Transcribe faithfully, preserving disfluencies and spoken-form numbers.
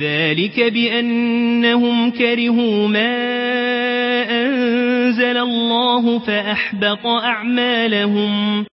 ذلك بأنهم كرهوا ما أنزل الله فأحبط أعمالهم